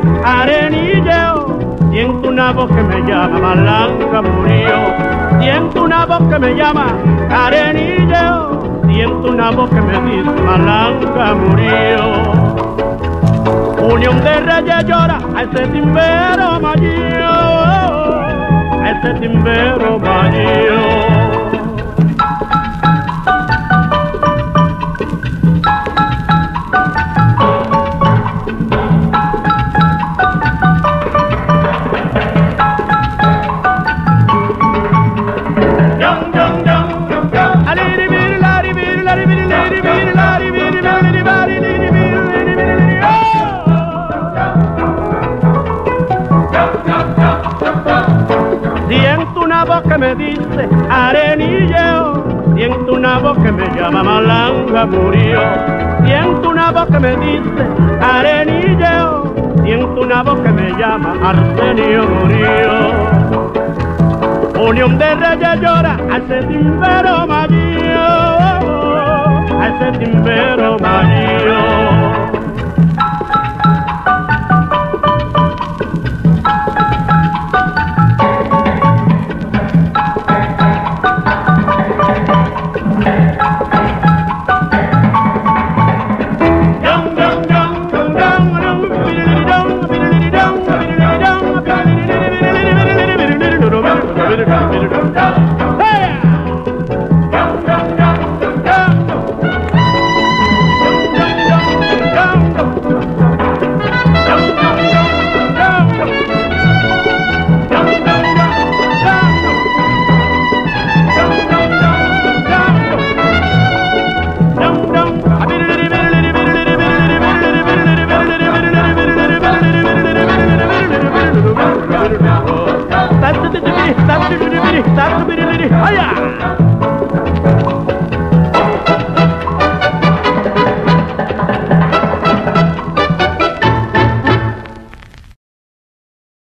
arenilleo. Siento una voz que me llama, Malanga murió. Siento una voz que me llama, arenilleo. Siento una voz que me dice, Malanga murió. Unión de Reyes llora a ese timbero mayor, a ese timbero mayor. Siento una voz que me dice, arenilleo. Siento una voz que me llama, Malanga murió. Siento una voz que me dice, arenilleo. Siento una voz que me llama, Arsenio murió. Unión de Reyes llora a ese timbero mayor, a ese timbero mayor. Hiya!